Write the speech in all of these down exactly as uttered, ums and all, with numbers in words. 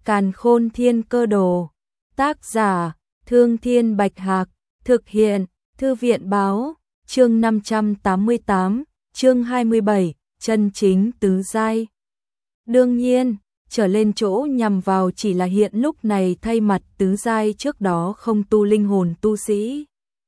Càn Khôn Thiên Cơ Đồ. Tác giả: Thương Thiên Bạch Hạc. Thực hiện: Thư viện báo. Chương năm trăm tám mươi tám, chương hai mươi bảy, chân chính tứ giai. Đương nhiên, trở lên chỗ nhằm vào chỉ là hiện lúc này thay mặt tứ giai trước đó không tu linh hồn tu sĩ,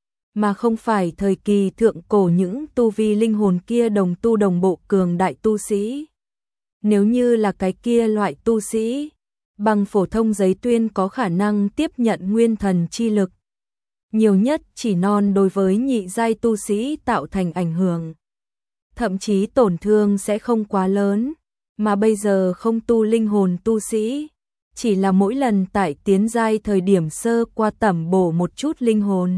mà không phải thời kỳ thượng cổ những tu vi linh hồn kia đồng tu đồng bộ cường đại tu sĩ. Nếu như là cái kia loại tu sĩ, bằng phổ thông giấy tuyên có khả năng tiếp nhận nguyên thần chi lực, nhiều nhất chỉ non đối với nhị giai tu sĩ tạo thành ảnh hưởng. Thậm chí tổn thương sẽ không quá lớn, mà bây giờ không tu linh hồn tu sĩ, chỉ là mỗi lần tại tiến giai thời điểm sơ qua tẩm bổ một chút linh hồn.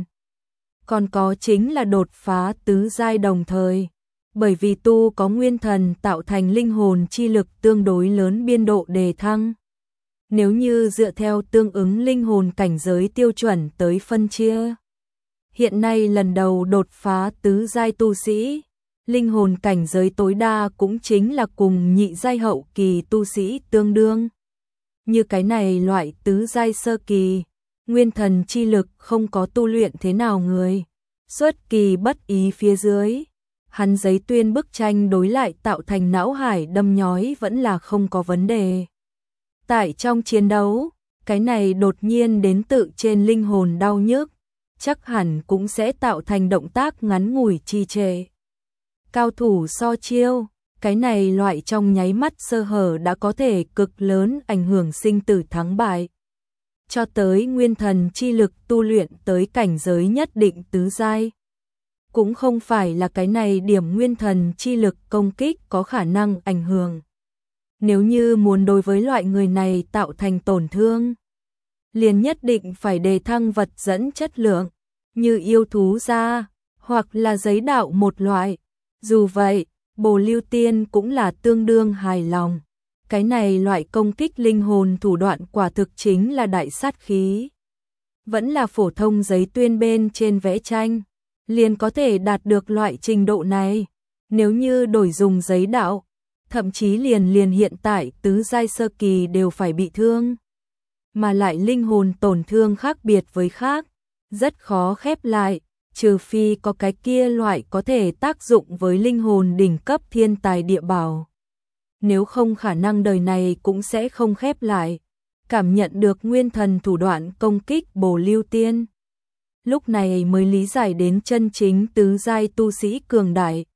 Còn có chính là đột phá tứ giai đồng thời, bởi vì tu có nguyên thần tạo thành linh hồn chi lực tương đối lớn biên độ đề thăng. Nếu như dựa theo tương ứng linh hồn cảnh giới tiêu chuẩn tới phân chia, hiện nay lần đầu đột phá tứ giai tu sĩ, linh hồn cảnh giới tối đa cũng chính là cùng nhị giai hậu kỳ tu sĩ tương đương. Như cái này loại tứ giai sơ kỳ, nguyên thần chi lực không có tu luyện thế nào người, xuất kỳ bất ý phía dưới, hắn giấy tuyên bức tranh đối lại tạo thành não hải đâm nhói vẫn là không có vấn đề. Tại trong chiến đấu, cái này đột nhiên đến tự trên linh hồn đau nhức, chắc hẳn cũng sẽ tạo thành động tác ngắn ngủi trì trệ. Cao thủ so chiêu, cái này loại trong nháy mắt sơ hở đã có thể cực lớn ảnh hưởng sinh tử thắng bại. Cho tới nguyên thần chi lực tu luyện tới cảnh giới nhất định tứ giai, cũng không phải là cái này điểm nguyên thần chi lực công kích có khả năng ảnh hưởng. Nếu như muốn đối với loại người này tạo thành tổn thương, liền nhất định phải đề thăng vật dẫn chất lượng, như yêu thú da, hoặc là giấy đạo một loại. Dù vậy, Bồ Lưu Tiên cũng là tương đương hài lòng. Cái này loại công kích linh hồn thủ đoạn quả thực chính là đại sát khí. Vẫn là phổ thông giấy tuyên bên trên vẽ tranh, liền có thể đạt được loại trình độ này. Nếu như đổi dùng giấy đạo, thậm chí liền liền hiện tại tứ giai sơ kỳ đều phải bị thương. Mà lại linh hồn tổn thương khác biệt với khác, rất khó khép lại, trừ phi có cái kia loại có thể tác dụng với linh hồn đỉnh cấp thiên tài địa bảo. Nếu không khả năng đời này cũng sẽ không khép lại. Cảm nhận được nguyên thần thủ đoạn công kích Bồ Lưu Tiên, lúc này mới lý giải đến chân chính tứ giai tu sĩ cường đại.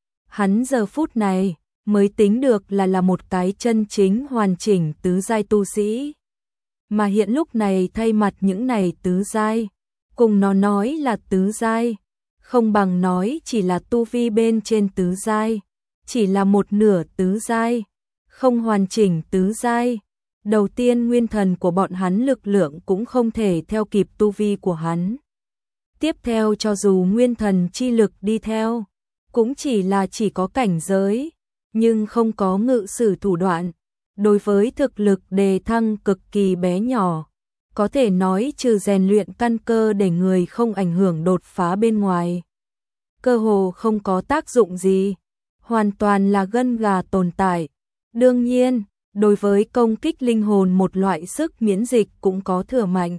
Hắn giờ phút này mới tính được là là một cái chân chính hoàn chỉnh tứ giai tu sĩ. Mà hiện lúc này thay mặt những này tứ giai, cùng nó nói là tứ giai, không bằng nói chỉ là tu vi bên trên tứ giai, chỉ là một nửa tứ giai, không hoàn chỉnh tứ giai. Đầu tiên nguyên thần của bọn hắn lực lượng cũng không thể theo kịp tu vi của hắn. Tiếp theo cho dù nguyên thần chi lực đi theo, cũng chỉ là chỉ có cảnh giới, nhưng không có ngự sử thủ đoạn. Đối với thực lực đề thăng cực kỳ bé nhỏ, có thể nói trừ rèn luyện căn cơ để người không ảnh hưởng đột phá bên ngoài, cơ hồ không có tác dụng gì, hoàn toàn là gân gà tồn tại. Đương nhiên, đối với công kích linh hồn một loại sức miễn dịch cũng có thừa mạnh.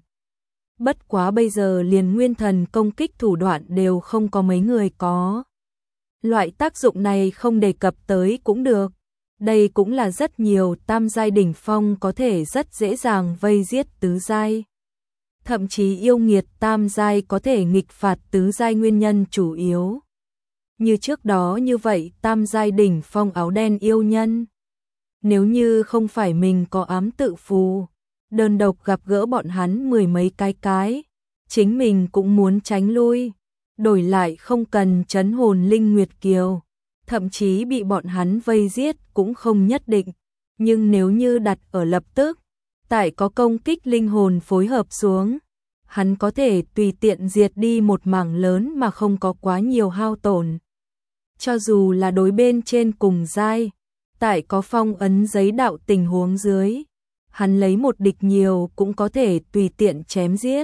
Bất quá bây giờ liền nguyên thần công kích thủ đoạn đều không có mấy người có. Loại tác dụng này không đề cập tới cũng được. Đây cũng là rất nhiều tam giai đỉnh phong có thể rất dễ dàng vây giết tứ giai. Thậm chí yêu nghiệt tam giai có thể nghịch phạt tứ giai nguyên nhân chủ yếu. Như trước đó như vậy tam giai đỉnh phong áo đen yêu nhân. Nếu như không phải mình có ám tự phù, đơn độc gặp gỡ bọn hắn mười mấy cái cái, chính mình cũng muốn tránh lui, đổi lại không cần trấn hồn linh nguyệt kiều, thậm chí bị bọn hắn vây giết cũng không nhất định, nhưng nếu như đặt ở lập tức, tại có công kích linh hồn phối hợp xuống, hắn có thể tùy tiện diệt đi một mảng lớn mà không có quá nhiều hao tổn. Cho dù là đối bên trên cùng giai, tại có phong ấn giấy đạo tình huống dưới, hắn lấy một địch nhiều cũng có thể tùy tiện chém giết.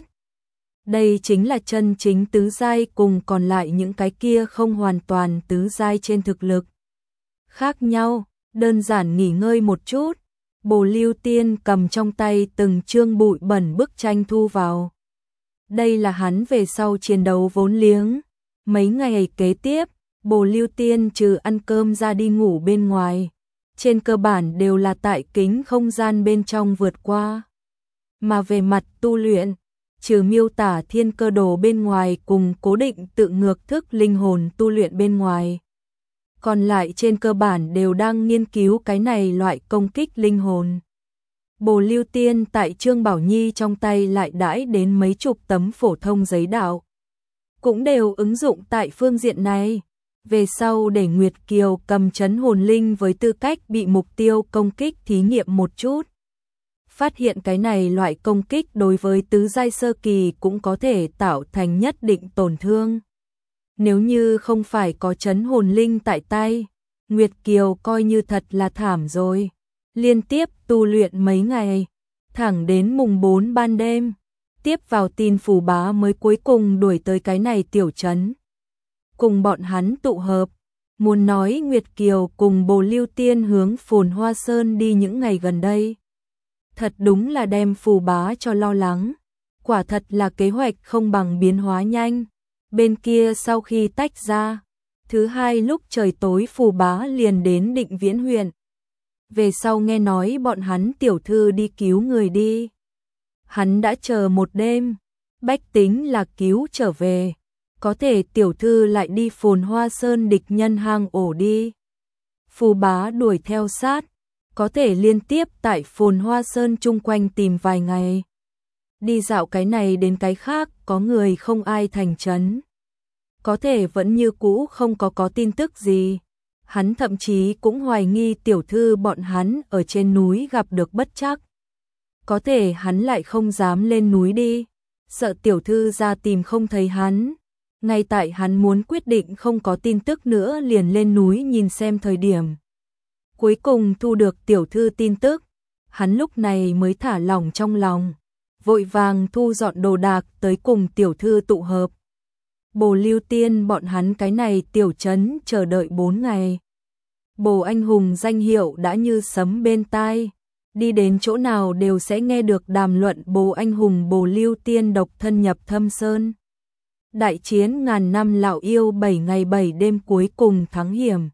Đây chính là chân chính tứ giai cùng còn lại những cái kia không hoàn toàn tứ giai trên thực lực. Khác nhau, đơn giản nghỉ ngơi một chút, Bồ Lưu Tiên cầm trong tay từng chương bụi bẩn bức tranh thu vào. Đây là hắn về sau chiến đấu vốn liếng. Mấy ngày kế tiếp, Bồ Lưu Tiên trừ ăn cơm ra đi ngủ bên ngoài. Trên cơ bản đều là tại kính không gian bên trong vượt qua. Mà về mặt tu luyện, trừ miêu tả thiên cơ đồ bên ngoài cùng cố định tự ngược thức linh hồn tu luyện bên ngoài. Còn lại trên cơ bản đều đang nghiên cứu cái này loại công kích linh hồn. Bồ Lưu Tiên tại Trương Bảo Nhi trong tay lại đãi đến mấy chục tấm phổ thông giấy đạo. Cũng đều ứng dụng tại phương diện này. Về sau để Nguyệt Kiều cầm chấn hồn linh với tư cách bị mục tiêu công kích thí nghiệm một chút. Phát hiện cái này loại công kích đối với tứ giai sơ kỳ cũng có thể tạo thành nhất định tổn thương. Nếu như không phải có chấn hồn linh tại tay, Nguyệt Kiều coi như thật là thảm rồi. Liên tiếp tu luyện mấy ngày, thẳng đến mùng bốn ban đêm, tiếp vào tin Phù Bá mới cuối cùng đuổi tới cái này tiểu trấn. Cùng bọn hắn tụ hợp, muốn nói Nguyệt Kiều cùng Bồ Lưu Tiên hướng Phồn Hoa Sơn đi những ngày gần đây. Thật đúng là đem Phù Bá cho lo lắng, quả thật là kế hoạch không bằng biến hóa nhanh. Bên kia sau khi tách ra, thứ hai lúc trời tối Phù Bá liền đến Định Viễn huyện. Về sau nghe nói bọn hắn tiểu thư đi cứu người đi. Hắn đã chờ một đêm, bách tính là cứu trở về. Có thể tiểu thư lại đi Phồn Hoa Sơn địch nhân hang ổ đi. Phù Bá đuổi theo sát, có thể liên tiếp tại Phồn Hoa Sơn chung quanh tìm vài ngày. Đi dạo cái này đến cái khác, có người không ai thành trấn. Có thể vẫn như cũ không có có tin tức gì. Hắn thậm chí cũng hoài nghi tiểu thư bọn hắn ở trên núi gặp được bất trắc. Có thể hắn lại không dám lên núi đi, sợ tiểu thư ra tìm không thấy hắn. Ngay tại hắn muốn quyết định không có tin tức nữa liền lên núi nhìn xem thời điểm. Cuối cùng thu được tiểu thư tin tức, hắn lúc này mới thả lỏng trong lòng, vội vàng thu dọn đồ đạc tới cùng tiểu thư tụ hợp. Bồ Lưu Tiên bọn hắn cái này tiểu trấn chờ đợi bốn ngày. Bồ Anh Hùng danh hiệu đã như sấm bên tai, đi đến chỗ nào đều sẽ nghe được đàm luận Bồ Anh Hùng Bồ Lưu Tiên độc thân nhập Thâm Sơn. Đại chiến ngàn năm lão yêu bảy ngày bảy đêm cuối cùng thắng hiểm.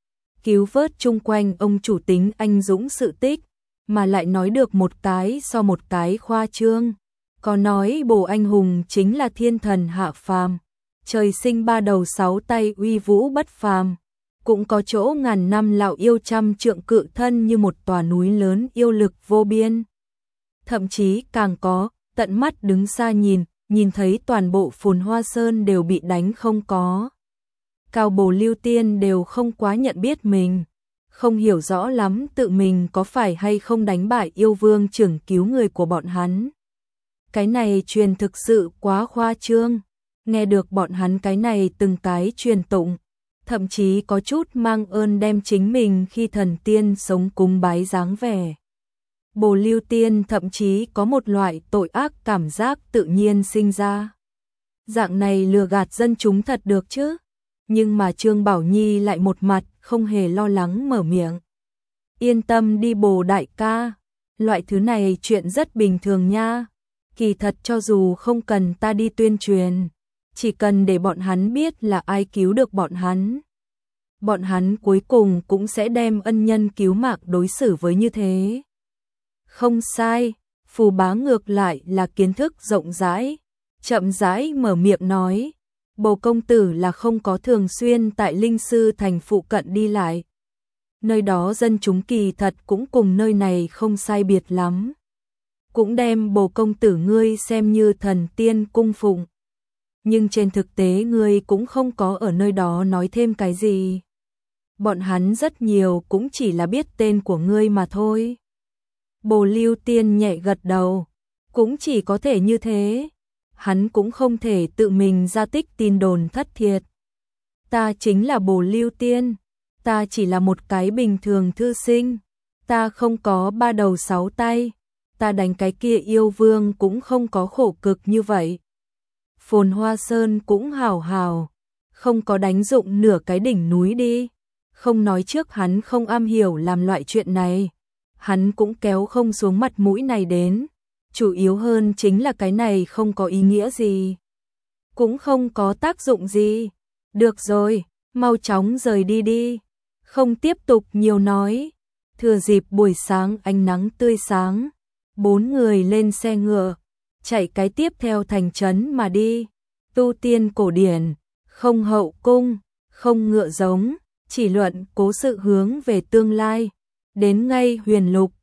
Cứu vớt chung quanh ông chủ tính anh dũng sự tích, mà lại nói được một cái so một cái khoa trương. Có nói Bồ Anh Hùng chính là thiên thần hạ phàm, trời sinh ba đầu sáu tay uy vũ bất phàm. Cũng có chỗ ngàn năm lão yêu trăm trượng cự thân như một tòa núi lớn yêu lực vô biên. Thậm chí càng có, tận mắt đứng xa nhìn, nhìn thấy toàn bộ Phồn Hoa Sơn đều bị đánh không có. Cao Bồ Lưu Tiên đều không quá nhận biết mình, không hiểu rõ lắm tự mình có phải hay không đánh bại yêu vương trưởng cứu người của bọn hắn. Cái này truyền thực sự quá khoa trương, nghe được bọn hắn cái này từng cái truyền tụng. Thậm chí có chút mang ơn đem chính mình khi thần tiên sống cúng bái dáng vẻ. Bồ Lưu Tiên thậm chí có một loại tội ác cảm giác tự nhiên sinh ra. Dạng này lừa gạt dân chúng thật được chứ? Nhưng mà Trương Bảo Nhi lại một mặt không hề lo lắng mở miệng. Yên tâm đi Bồ đại ca, loại thứ này chuyện rất bình thường nha. Kỳ thật cho dù không cần ta đi tuyên truyền, chỉ cần để bọn hắn biết là ai cứu được bọn hắn. Bọn hắn cuối cùng cũng sẽ đem ân nhân cứu mạng đối xử với như thế. Không sai, Phù Bá ngược lại là kiến thức rộng rãi, chậm rãi mở miệng nói. Bồ công tử là không có thường xuyên tại Linh Sư thành phụ cận đi lại. Nơi đó dân chúng kỳ thật cũng cùng nơi này không sai biệt lắm. Cũng đem Bồ công tử ngươi xem như thần tiên cung phụng. Nhưng trên thực tế ngươi cũng không có ở nơi đó nói thêm cái gì. Bọn hắn rất nhiều cũng chỉ là biết tên của ngươi mà thôi. Bồ Lưu Tiên nhẹ gật đầu, cũng chỉ có thể như thế. Hắn cũng không thể tự mình ra tích tin đồn thất thiệt. Ta chính là Bồ Lưu Tiên, ta chỉ là một cái bình thường thư sinh, ta không có ba đầu sáu tay, ta đánh cái kia yêu vương cũng không có khổ cực như vậy. Phồn Hoa Sơn cũng hào hào, không có đánh dụng nửa cái đỉnh núi đi. Không nói trước hắn không am hiểu làm loại chuyện này, hắn cũng kéo không xuống mặt mũi này đến. Chủ yếu hơn chính là cái này không có ý nghĩa gì. Cũng không có tác dụng gì. Được rồi, mau chóng rời đi đi. Không tiếp tục nhiều nói. Thừa dịp buổi sáng ánh nắng tươi sáng, bốn người lên xe ngựa, chạy cái tiếp theo thành trấn mà đi. Tu tiên cổ điển, không hậu cung, không ngựa giống, chỉ luận cố sự hướng về tương lai. Đến ngay Huyền Lục,